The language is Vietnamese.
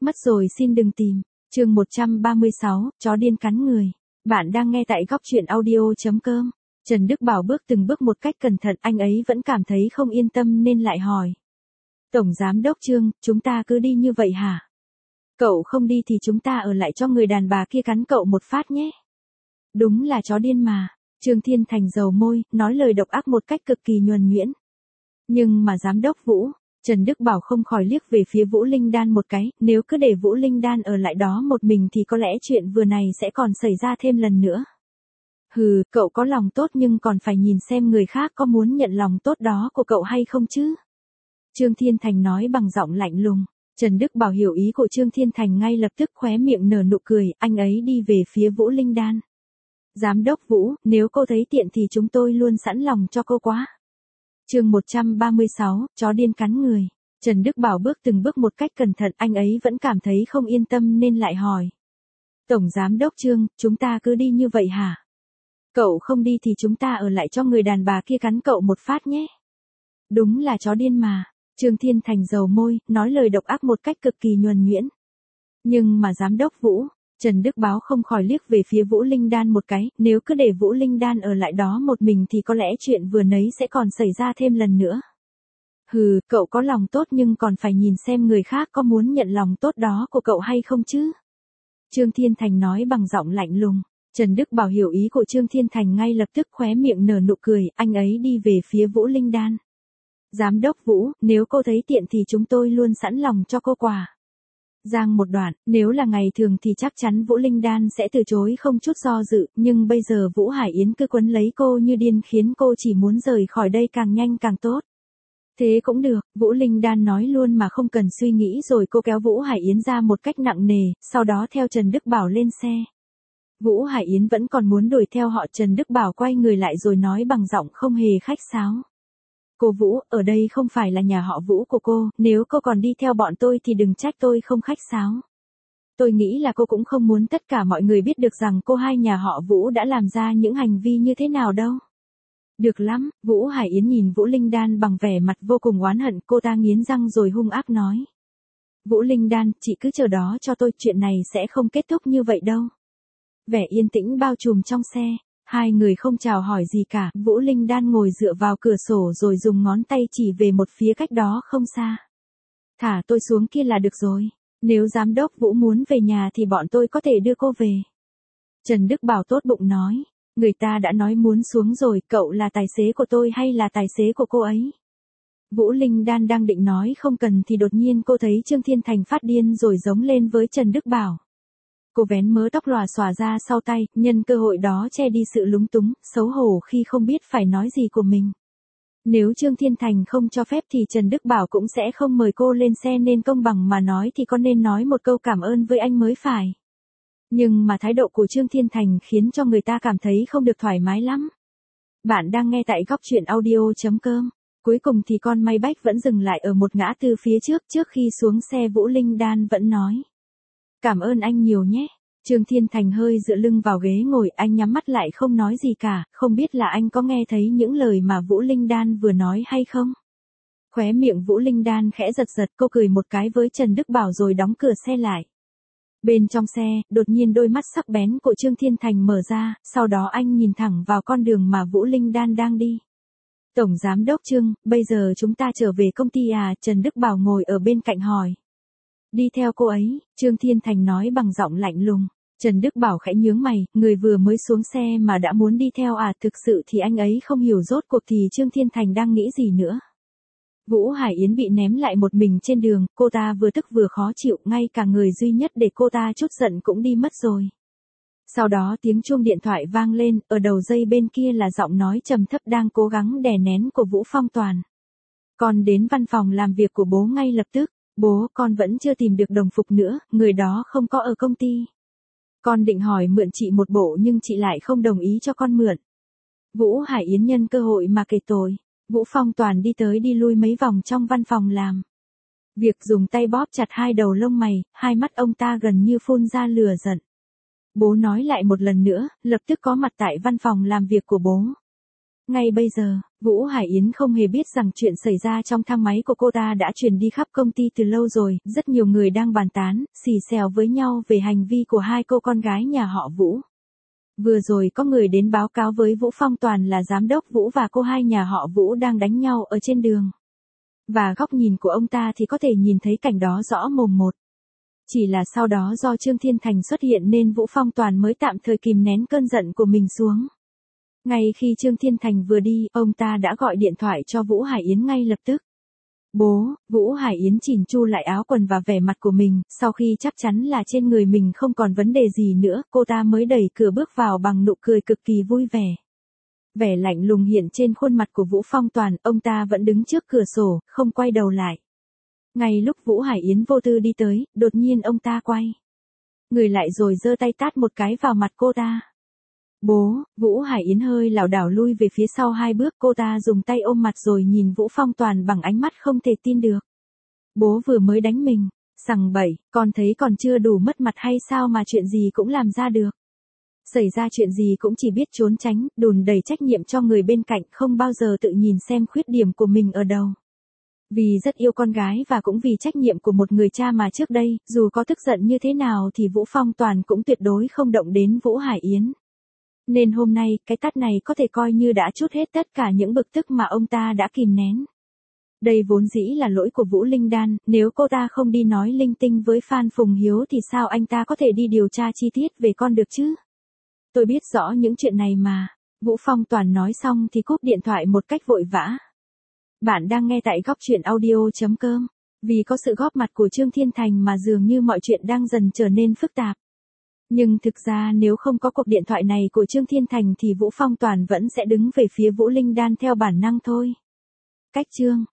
Mất rồi xin đừng tìm. Chương 136, chó điên cắn người. Bạn đang nghe tại góc truyện audio.com. Trần Đức Bảo bước từng bước một cách cẩn thận, anh ấy vẫn cảm thấy không yên tâm nên lại hỏi. Tổng Giám đốc Trương, chúng ta cứ đi như vậy hả? Cậu không đi thì chúng ta ở lại cho người đàn bà kia cắn cậu một phát nhé. Đúng là chó điên mà. Trương Thiên Thành dầu môi, nói lời độc ác một cách cực kỳ nhuần nhuyễn. Nhưng mà Giám đốc Vũ, Trần Đức Bảo không khỏi liếc về phía Vũ Linh Đan một cái, nếu cứ để Vũ Linh Đan ở lại đó một mình thì có lẽ chuyện vừa này sẽ còn xảy ra thêm lần nữa. Hừ, cậu có lòng tốt nhưng còn phải nhìn xem người khác có muốn nhận lòng tốt đó của cậu hay không chứ. Trương Thiên Thành nói bằng giọng lạnh lùng. Trần Đức Bảo hiểu ý của Trương Thiên Thành ngay lập tức khóe miệng nở nụ cười, anh ấy đi về phía Vũ Linh Đan. Giám đốc Vũ, nếu cô thấy tiện thì chúng tôi luôn sẵn lòng cho cô quá. Chương 136, chó điên cắn người. Trần Đức Bảo bước từng bước một cách cẩn thận, anh ấy vẫn cảm thấy không yên tâm nên lại hỏi. Tổng Giám đốc Trương, chúng ta cứ đi như vậy hả? Cậu không đi thì chúng ta ở lại cho người đàn bà kia cắn cậu một phát nhé. Đúng là chó điên mà. Trương Thiên Thành dầu môi, nói lời độc ác một cách cực kỳ nhuần nhuyễn. Nhưng mà Giám đốc Vũ, Trần Đức Bảo không khỏi liếc về phía Vũ Linh Đan một cái, nếu cứ để Vũ Linh Đan ở lại đó một mình thì có lẽ chuyện vừa nấy sẽ còn xảy ra thêm lần nữa. Hừ, cậu có lòng tốt nhưng còn phải nhìn xem người khác có muốn nhận lòng tốt đó của cậu hay không chứ. Trương Thiên Thành nói bằng giọng lạnh lùng. Trần Đức Bảo hiểu ý của Trương Thiên Thành ngay lập tức khóe miệng nở nụ cười, anh ấy đi về phía Vũ Linh Đan. Giám đốc Vũ, nếu cô thấy tiện thì chúng tôi luôn sẵn lòng cho cô quà. Giang một đoạn, nếu là ngày thường thì chắc chắn Vũ Linh Đan sẽ từ chối không chút do dự, nhưng bây giờ Vũ Hải Yến cứ quấn lấy cô như điên khiến cô chỉ muốn rời khỏi đây càng nhanh càng tốt. Thế cũng được, Vũ Linh Đan nói luôn mà không cần suy nghĩ rồi cô kéo Vũ Hải Yến ra một cách nặng nề, sau đó theo Trần Đức Bảo lên xe. Vũ Hải Yến vẫn còn muốn đuổi theo họ, Trần Đức Bảo quay người lại rồi nói bằng giọng không hề khách sáo. Cô Vũ, ở đây không phải là nhà họ Vũ của cô, nếu cô còn đi theo bọn tôi thì đừng trách tôi không khách sáo. Tôi nghĩ là cô cũng không muốn tất cả mọi người biết được rằng cô hai nhà họ Vũ đã làm ra những hành vi như thế nào đâu. Được lắm, Vũ Hải Yến nhìn Vũ Linh Đan bằng vẻ mặt vô cùng oán hận, cô ta nghiến răng rồi hung ác nói. Vũ Linh Đan, chị cứ chờ đó cho tôi, chuyện này sẽ không kết thúc như vậy đâu. Vẻ yên tĩnh bao trùm trong xe. Hai người không chào hỏi gì cả, Vũ Linh Đan ngồi dựa vào cửa sổ rồi dùng ngón tay chỉ về một phía cách đó không xa. Thả tôi xuống kia là được rồi, nếu Giám đốc Vũ muốn về nhà thì bọn tôi có thể đưa cô về. Trần Đức Bảo tốt bụng nói, người ta đã nói muốn xuống rồi, cậu là tài xế của tôi hay là tài xế của cô ấy? Vũ Linh Đan đang định nói không cần thì đột nhiên cô thấy Trương Thiên Thành phát điên rồi giống lên với Trần Đức Bảo. Cô vén mớ tóc lòa xòa ra sau tay, nhân cơ hội đó che đi sự lúng túng, xấu hổ khi không biết phải nói gì của mình. Nếu Trương Thiên Thành không cho phép thì Trần Đức Bảo cũng sẽ không mời cô lên xe, nên công bằng mà nói thì có nên nói một câu cảm ơn với anh mới phải. Nhưng mà thái độ của Trương Thiên Thành khiến cho người ta cảm thấy không được thoải mái lắm. Bạn đang nghe tại góc truyện audio.com. Cuối cùng thì con May Bách vẫn dừng lại ở một ngã tư phía trước khi xuống xe Vũ Linh Đan vẫn nói. Cảm ơn anh nhiều nhé. Trương Thiên Thành hơi dựa lưng vào ghế ngồi, anh nhắm mắt lại không nói gì cả, không biết là anh có nghe thấy những lời mà Vũ Linh Đan vừa nói hay không? Khóe miệng Vũ Linh Đan khẽ giật giật, cô cười một cái với Trần Đức Bảo rồi đóng cửa xe lại. Bên trong xe, đột nhiên đôi mắt sắc bén của Trương Thiên Thành mở ra, sau đó anh nhìn thẳng vào con đường mà Vũ Linh Đan đang đi. Tổng Giám đốc Trương, bây giờ chúng ta trở về công ty à? Trần Đức Bảo ngồi ở bên cạnh hỏi. Đi theo cô ấy, Trương Thiên Thành nói bằng giọng lạnh lùng. Trần Đức Bảo khẽ nhướng mày, người vừa mới xuống xe mà đã muốn đi theo à? Thực sự thì anh ấy không hiểu rốt cuộc thì Trương Thiên Thành đang nghĩ gì nữa. Vũ Hải Yến bị ném lại một mình trên đường, cô ta vừa tức vừa khó chịu, ngay cả người duy nhất để cô ta chút giận cũng đi mất rồi. Sau đó tiếng chuông điện thoại vang lên, ở đầu dây bên kia là giọng nói trầm thấp đang cố gắng đè nén của Vũ Phong Toàn. Con đến văn phòng làm việc của bố ngay lập tức. Bố, con vẫn chưa tìm được đồng phục nữa, người đó không có ở công ty. Con định hỏi mượn chị một bộ nhưng chị lại không đồng ý cho con mượn. Vũ Hải Yến nhân cơ hội mà kể tội. Vũ Phong Toàn đi tới đi lui mấy vòng trong văn phòng làm việc, dùng tay bóp chặt hai đầu lông mày, hai mắt ông ta gần như phun ra lửa giận. Bố nói lại một lần nữa, lập tức có mặt tại văn phòng làm việc của bố. Ngay bây giờ, Vũ Hải Yến không hề biết rằng chuyện xảy ra trong thang máy của cô ta đã truyền đi khắp công ty từ lâu rồi, rất nhiều người đang bàn tán, xì xèo với nhau về hành vi của hai cô con gái nhà họ Vũ. Vừa rồi có người đến báo cáo với Vũ Phong Toàn là giám đốc Vũ và cô hai nhà họ Vũ đang đánh nhau ở trên đường. Và góc nhìn của ông ta thì có thể nhìn thấy cảnh đó rõ mồn một. Chỉ là sau đó do Trương Thiên Thành xuất hiện nên Vũ Phong Toàn mới tạm thời kìm nén cơn giận của mình xuống. Ngay khi Trương Thiên Thành vừa đi, ông ta đã gọi điện thoại cho Vũ Hải Yến ngay lập tức. Bố, Vũ Hải Yến chỉn chu lại áo quần và vẻ mặt của mình, sau khi chắc chắn là trên người mình không còn vấn đề gì nữa, cô ta mới đẩy cửa bước vào bằng nụ cười cực kỳ vui vẻ. Vẻ lạnh lùng hiện trên khuôn mặt của Vũ Phong Toàn, ông ta vẫn đứng trước cửa sổ, không quay đầu lại. Ngay lúc Vũ Hải Yến vô tư đi tới, đột nhiên ông ta quay người lại rồi giơ tay tát một cái vào mặt cô ta. Bố, Vũ Hải Yến hơi lảo đảo lui về phía sau 2 bước, cô ta dùng tay ôm mặt rồi nhìn Vũ Phong Toàn bằng ánh mắt không thể tin được. Bố vừa mới đánh mình, sằng bậy, con thấy còn chưa đủ mất mặt hay sao mà chuyện gì cũng làm ra được. Xảy ra chuyện gì cũng chỉ biết trốn tránh, đùn đẩy trách nhiệm cho người bên cạnh, không bao giờ tự nhìn xem khuyết điểm của mình ở đâu. Vì rất yêu con gái và cũng vì trách nhiệm của một người cha mà trước đây, dù có tức giận như thế nào thì Vũ Phong Toàn cũng tuyệt đối không động đến Vũ Hải Yến. Nên hôm nay, cái tát này có thể coi như đã trút hết tất cả những bực tức mà ông ta đã kìm nén. Đây vốn dĩ là lỗi của Vũ Linh Đan, nếu cô ta không đi nói linh tinh với Phan Phùng Hiếu thì sao anh ta có thể đi điều tra chi tiết về con được chứ? Tôi biết rõ những chuyện này mà. Vũ Phong Toàn nói xong thì cúp điện thoại một cách vội vã. Bạn đang nghe tại góc truyện audio.com. Vì có sự góp mặt của Trương Thiên Thành mà dường như mọi chuyện đang dần trở nên phức tạp. Nhưng thực ra nếu không có cuộc điện thoại này của Trương Thiên Thành thì Vũ Phong Toàn vẫn sẽ đứng về phía Vũ Linh Đan theo bản năng thôi. Cách chương